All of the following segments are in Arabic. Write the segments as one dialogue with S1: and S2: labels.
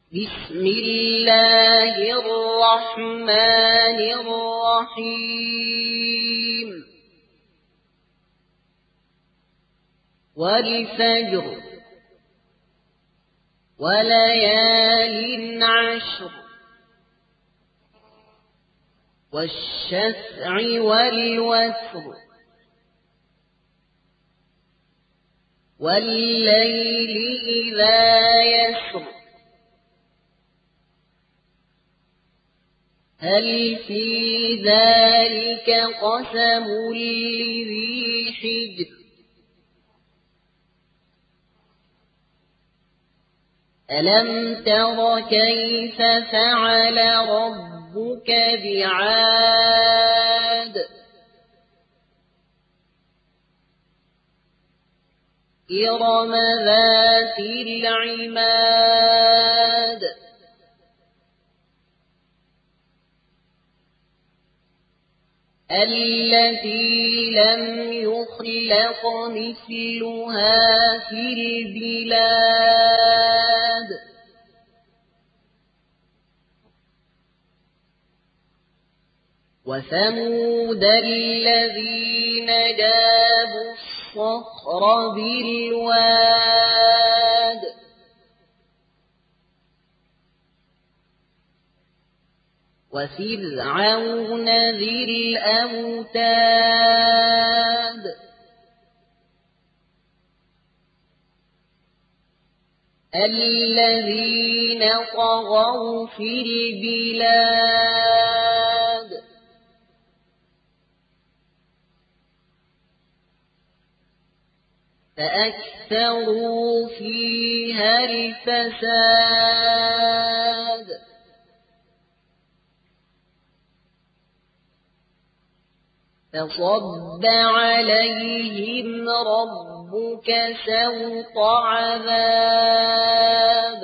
S1: بسم الله الرحمن الرحيم والفجر وليال عشر والشفع والوتر والليل إذا يسر هل في ذلك قسم لذي حجر ألم تر كيف فعل ربك بعاد إرم ذات العماد التي لم يخلق مثلها في البلاد وثمود الذين جابوا الصخر بالواد وفرعون ذي الأوتاد الذين طغوا في البلاد فأكثروا فيها الفساد فصب عليهم ربك سوط عذاب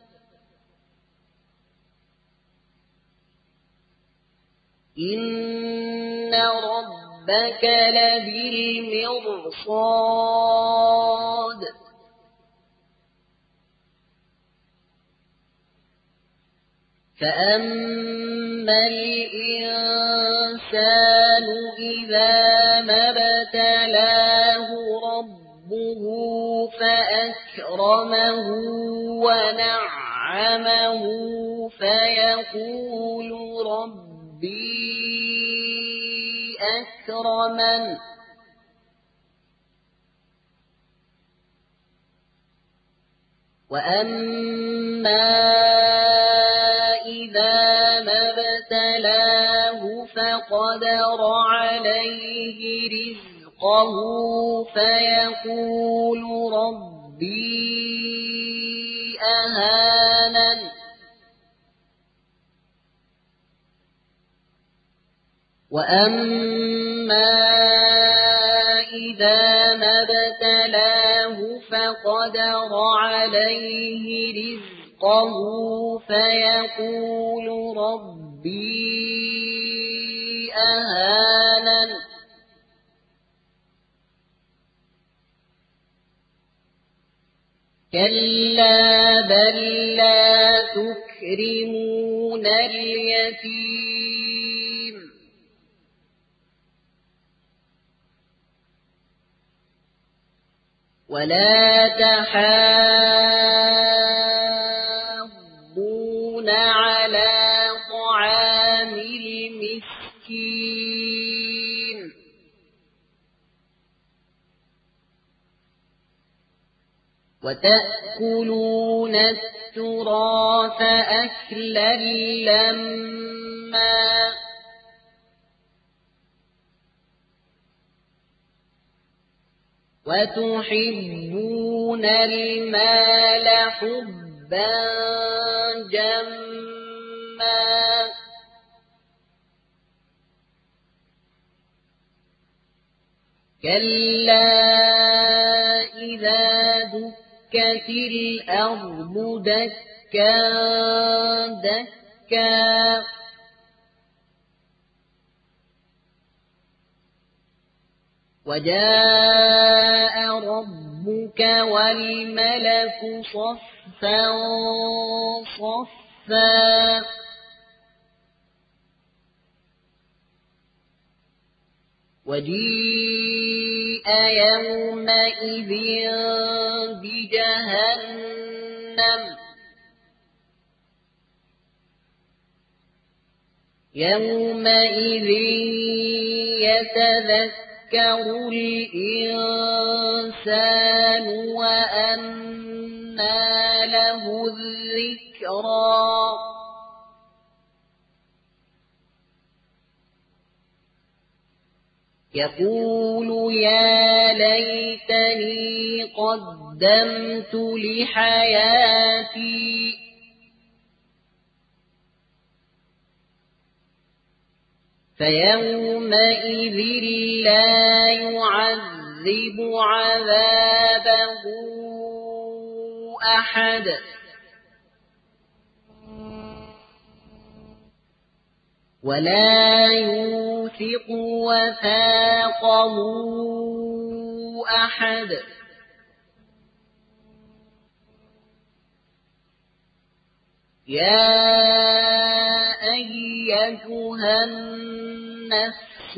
S1: إن ربك لبالمرصاد فأما الإنسان إذا ما ابتلاه ربه فأكرمه ونعمه فيقول ربي أكرمن وأما إذا ما ابتلاه فقدر عليه رزقه فيقول ربي أهانن وأما إذا ما ابتلاه فقدر عليه رزقه فيقول ربي أهانن كلا بل لا تكرمون اليتيم ولا تحاضون على طعام المسكين وتأكلون التراث أكلا لما وتحبون المال حبا جما كلا إذا دكت الأرض دكا دكا وجاء ربك والملك صفا صفا صفا وجيء يومئذ بجهنم يومئذ يتذكر الإنسان وأنى له الذكرى يقول يا ليتني قدمت لحياتي فيومئذ لا يعذب عذابه أحد ولا يوثق وثاقه أحد يا أيتها النفس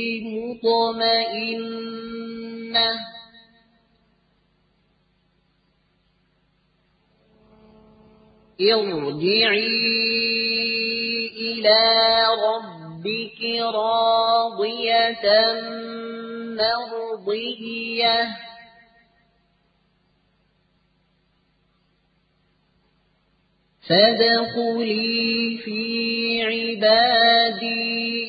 S1: المطمئنة ارجعي إلى ربك راضية مرضية فادخلي في عبادي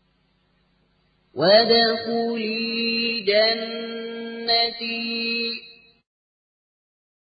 S1: وادخلي جنتي